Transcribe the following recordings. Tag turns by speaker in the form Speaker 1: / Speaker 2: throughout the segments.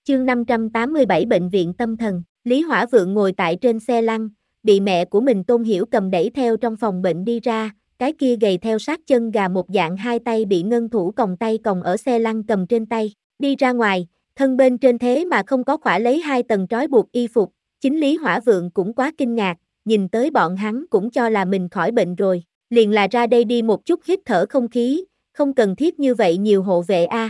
Speaker 1: Chương 587 Bệnh viện tâm thần. Lý Hỏa Vượng ngồi tại trên xe lăn, bị mẹ của mình Tôn Hiểu cầm đẩy theo trong phòng bệnh đi ra, cái kia gầy theo sát chân gà một dạng, hai tay bị ngân thủ còng tay còng ở xe lăn cầm trên tay, đi ra ngoài, thân bên trên thế mà không có khỏa lấy 2 tầng trói buộc y phục. Chính Lý Hỏa Vượng cũng quá kinh ngạc, nhìn tới bọn hắn cũng cho là mình khỏi bệnh rồi, liền là ra đây đi một chút hít thở không khí, không cần thiết như vậy nhiều hộ vệ a.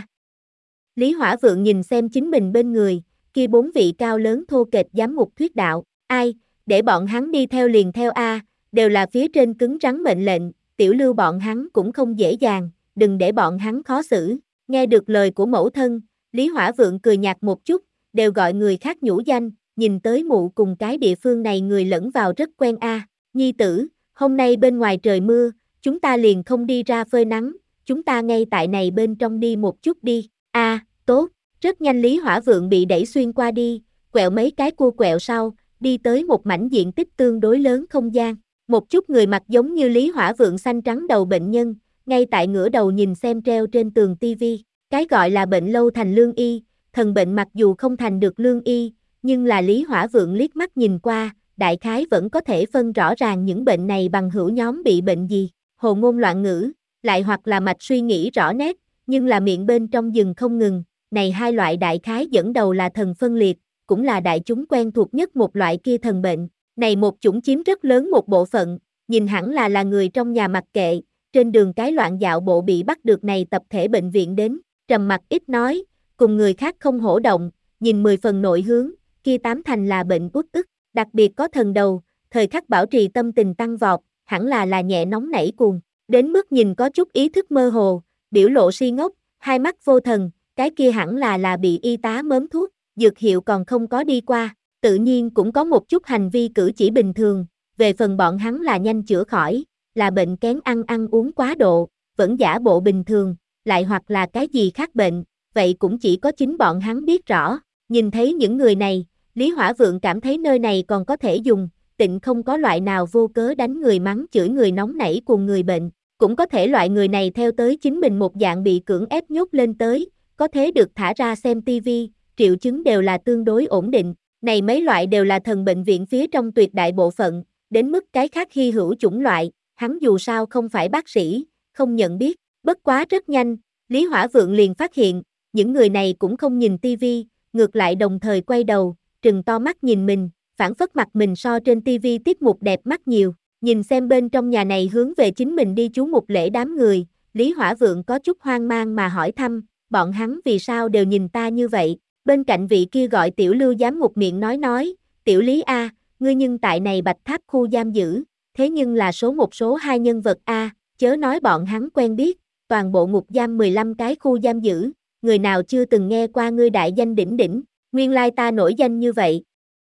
Speaker 1: Lý Hỏa Vượng nhìn xem chính mình bên người, kia 4 vị cao lớn thô kệch giám mục thuyết đạo, ai, để bọn hắn đi theo liền theo a, đều là phía trên cứng rắn mệnh lệnh, tiểu Lưu bọn hắn cũng không dễ dàng, đừng để bọn hắn khó xử. Nghe được lời của mẫu thân, Lý Hỏa Vượng cười nhạt một chút, đều gọi người khác nhũ danh, nhìn tới mụ cùng cái địa phương này người lẫn vào rất quen a. Nhi tử, hôm nay bên ngoài trời mưa, chúng ta liền không đi ra phơi nắng, chúng ta ngay tại này bên trong đi một chút đi. Tốt, rất nhanh Lý Hỏa Vượng bị đẩy xuyên qua đi, quẹo mấy cái cua quẹo sau, đi tới một mảnh diện tích tương đối lớn không gian. Một chút người mặc giống như Lý Hỏa Vượng xanh trắng đầu bệnh nhân, ngay tại ngửa đầu nhìn xem treo trên tường tivi. Cái gọi là bệnh lâu thành lương y, thần bệnh mặc dù không thành được lương y, nhưng là Lý Hỏa Vượng liếc mắt nhìn qua, đại khái vẫn có thể phân rõ ràng những bệnh này bằng hữu nhóm bị bệnh gì, hồ ngôn loạn ngữ, lại hoặc là mạch suy nghĩ rõ nét, nhưng là miệng bên trong dừng không ngừng. Này hai loại đại khái dẫn đầu là thần phân liệt, cũng là đại chúng quen thuộc nhất một loại kia thần bệnh. Này một chủng chiếm rất lớn một bộ phận, nhìn hẳn là người trong nhà mặc kệ, trên đường cái loạn dạo bộ bị bắt được này tập thể bệnh viện đến, trầm mặc ít nói, cùng người khác không hổ động, nhìn 10 phần nội hướng, kia 8 thành là bệnh uất ức, đặc biệt có thần đầu, thời khắc bảo trì tâm tình tăng vọt, hẳn là nhẹ nóng nảy cuồng, đến mức nhìn có chút ý thức mơ hồ, biểu lộ si ngốc, hai mắt vô thần. Cái kia hẳn là bị y tá mớm thuốc, dược hiệu còn không có đi qua, tự nhiên cũng có một chút hành vi cử chỉ bình thường, về phần bọn hắn là nhanh chữa khỏi, là bệnh kén ăn uống quá độ, vẫn giả bộ bình thường, lại hoặc là cái gì khác bệnh, vậy cũng chỉ có chính bọn hắn biết rõ. Nhìn thấy những người này, Lý Hỏa Vượng cảm thấy nơi này còn có thể dùng, tịnh không có loại nào vô cớ đánh người mắng chửi người nóng nảy cùng người bệnh, cũng có thể loại người này theo tới chính mình một dạng bị cưỡng ép nhốt lên tới. Có thế được thả ra xem tivi, triệu chứng đều là tương đối ổn định, này mấy loại đều là thần bệnh viện phía trong tuyệt đại bộ phận, đến mức cái khác hy hữu chủng loại, hắn dù sao không phải bác sĩ, không nhận biết, bất quá rất nhanh, Lý Hỏa Vượng liền phát hiện, những người này cũng không nhìn tivi, ngược lại đồng thời quay đầu, trừng to mắt nhìn mình, phản phất mặt mình so trên tivi tiết mục đẹp mắt nhiều, nhìn xem bên trong nhà này hướng về chính mình đi chú mục lễ đám người, Lý Hỏa Vượng có chút hoang mang mà hỏi thăm, bọn hắn vì sao đều nhìn ta như vậy, bên cạnh vị kia gọi tiểu Lưu giám ngục miệng nói, tiểu Lý a, ngươi nhưng tại này Bạch Tháp khu giam giữ, thế nhưng là số 1 số 2 nhân vật a, chớ nói bọn hắn quen biết, toàn bộ ngục giam 15 cái khu giam giữ, người nào chưa từng nghe qua ngươi đại danh đỉnh đỉnh, nguyên lai ta nổi danh như vậy.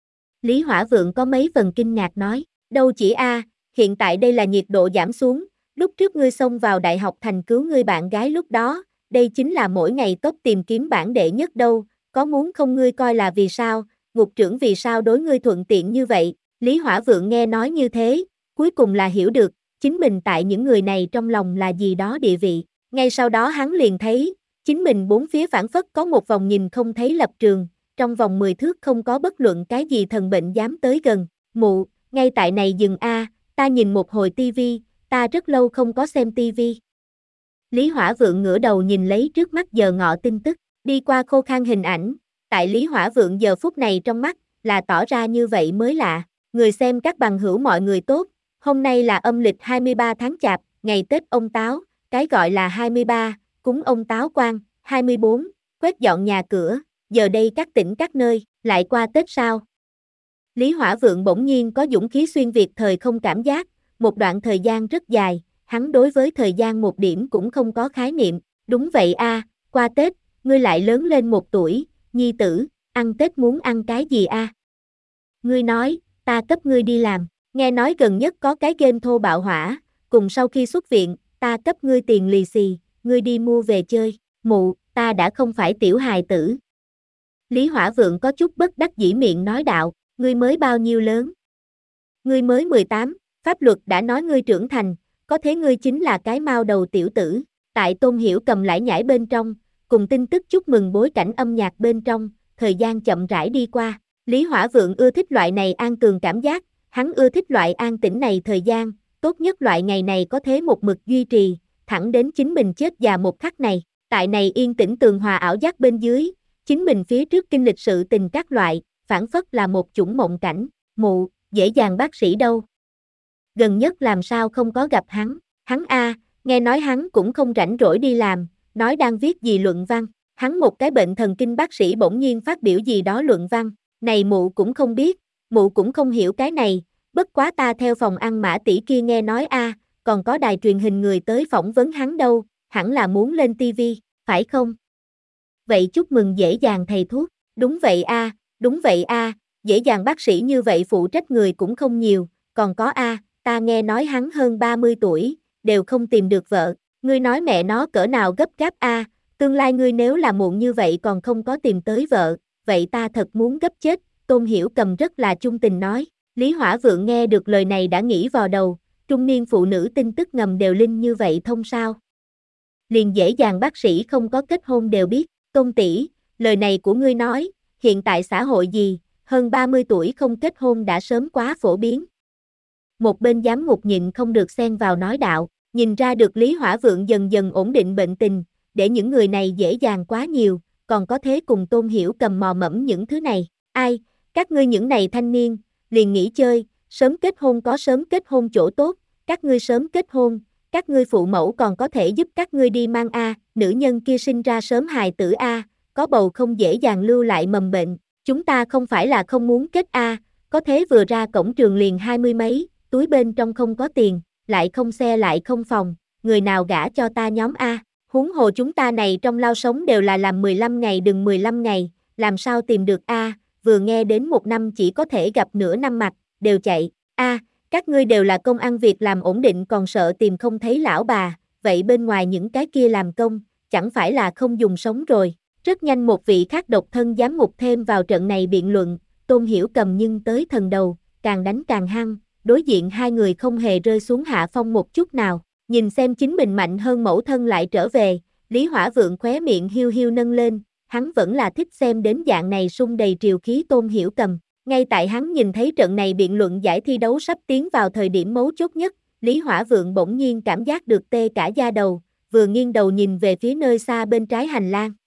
Speaker 1: Lý Hỏa Vượng có mấy phần kinh ngạc nói, đâu chỉ a, hiện tại đây là nhiệt độ giảm xuống, lúc trước ngươi xông vào đại học thành cứu ngươi bạn gái lúc đó, đây chính là mỗi ngày top tìm kiếm bảng đệ nhất đâu, có muốn không ngươi coi là vì sao, ngục trưởng vì sao đối ngươi thuận tiện như vậy. Lý Hỏa Vượng nghe nói như thế, cuối cùng là hiểu được, chính mình tại những người này trong lòng là gì đó địa vị, ngay sau đó hắn liền thấy, chính mình bốn phía phảng phất có một vòng nhìn không thấy lập trường, trong vòng 10 thước không có bất luận cái gì thần bệnh dám tới gần, mụ, ngay tại này dừng a, ta nhìn một hồi tivi, ta rất lâu không có xem tivi. Lý Hỏa Vượng ngửa đầu nhìn lấy trước mắt giờ ngọ tin tức, đi qua khô khan hình ảnh, tại Lý Hỏa Vượng giờ phút này trong mắt, là tỏ ra như vậy mới lạ, người xem các bằng hữu mọi người tốt, hôm nay là âm lịch 23 tháng Chạp, ngày Tết ông Táo, cái gọi là 23, cúng ông Táo Quan, 24, quét dọn nhà cửa, giờ đây các tỉnh các nơi, lại qua Tết sao? Lý Hỏa Vượng bỗng nhiên có dũng khí xuyên việt thời không cảm giác, một đoạn thời gian rất dài. Hắn đối với thời gian một điểm cũng không có khái niệm, đúng vậy a, qua Tết, ngươi lại lớn lên 1 tuổi, nhi tử, ăn Tết muốn ăn cái gì a? Ngươi nói, ta cấp ngươi đi làm, nghe nói gần nhất có cái game thô bạo hỏa, cùng sau khi xuất viện, ta cấp ngươi tiền lì xì, ngươi đi mua về chơi, mụ, ta đã không phải tiểu hài tử. Lý Hỏa Vượng có chút bất đắc dĩ miệng nói đạo, ngươi mới bao nhiêu lớn? Ngươi mới 18, pháp luật đã nói ngươi trưởng thành. Có thế ngươi chính là cái mao đầu tiểu tử, tại Tôn Hiểu cầm lải nhải bên trong, cùng tin tức chúc mừng bối cảnh âm nhạc bên trong, thời gian chậm rãi đi qua. Lý Hỏa Vượng ưa thích loại này an tường cảm giác, hắn ưa thích loại an tĩnh này thời gian, tốt nhất loại ngày này có thế một mực duy trì, thẳng đến chính mình chết già một khắc này. Tại này yên tĩnh tường hòa ảo giác bên dưới, chính mình phía trước kinh lịch sự tình các loại, phản phất là một chủng mộng cảnh. Mụ, dễ dàng bác sĩ đâu? Gần nhất làm sao không có gặp hắn? Hắn nghe nói hắn cũng không rảnh rỗi đi làm, nói đang viết gì luận văn. Hắn một cái bệnh thần kinh bác sĩ bỗng nhiên phát biểu gì đó luận văn, này mụ cũng không biết, mụ cũng không hiểu cái này, bất quá ta theo phòng ăn Mã tỷ kia nghe nói còn có đài truyền hình người tới phỏng vấn hắn đâu, hẳn là muốn lên tivi, phải không? Vậy chúc mừng dễ dàng thầy thuốc, đúng vậy đúng vậy dễ dàng bác sĩ như vậy phụ trách người cũng không nhiều, còn có ta nghe nói hắn hơn 30 tuổi, đều không tìm được vợ, ngươi nói mẹ nó cỡ nào gấp gáp tương lai ngươi nếu là muộn như vậy còn không có tìm tới vợ, vậy ta thật muốn gấp chết, Tôn Hiểu Cầm rất là chung tình nói. Lý Hỏa Vượng nghe được lời này đã nghĩ vào đầu, trung niên phụ nữ tin tức ngầm đều linh như vậy thông sao? Liền dễ dàng bác sĩ không có kết hôn đều biết, Tôn tỷ, lời này của ngươi nói, hiện tại xã hội gì, hơn 30 tuổi không kết hôn đã sớm quá phổ biến. Một bên giám ngục nhịn không được xen vào nói đạo, nhìn ra được Lý Hỏa Vượng dần dần ổn định bệnh tình, để những người này dễ dàng quá nhiều, còn có thế cùng Tôn Hiểu Cầm mò mẫm những thứ này. Các ngươi những này thanh niên, liền nghỉ chơi, sớm kết hôn có sớm kết hôn chỗ tốt, các ngươi sớm kết hôn, các ngươi phụ mẫu còn có thể giúp các ngươi đi mang nữ nhân kia sinh ra sớm hài tử có bầu không dễ dàng lưu lại mầm bệnh, chúng ta không phải là không muốn kết có thế vừa ra cổng trường liền 20 mấy, túi bên trong không có tiền, lại không xe lại không phòng, người nào gả cho ta nhóm huống hồ chúng ta này trong lao sống đều là làm 15 ngày đừng 15 ngày, làm sao tìm được vừa nghe đến một năm chỉ có thể gặp nửa năm mặt, đều chạy, các ngươi đều là công ăn việc làm ổn định còn sợ tìm không thấy lão bà, vậy bên ngoài những cái kia làm công, chẳng phải là không dùng sống rồi. Rất nhanh một vị khác độc thân giám ngục thêm vào trận này biện luận, Tôn Hiểu Cầm nhưng tới thần đầu, càng đánh càng hăng, đối diện hai người không hề rơi xuống hạ phong một chút nào, nhìn xem chính mình mạnh hơn mẫu thân lại trở về, Lý Hỏa Vượng khóe miệng hiu hiu nâng lên, hắn vẫn là thích xem đến dạng này sung đầy triều khí Tôn Hiểu Cầm. Ngay tại hắn nhìn thấy trận này biện luận giải thi đấu sắp tiến vào thời điểm mấu chốt nhất, Lý Hỏa Vượng bỗng nhiên cảm giác được tê cả da đầu, vừa nghiêng đầu nhìn về phía nơi xa bên trái hành lang,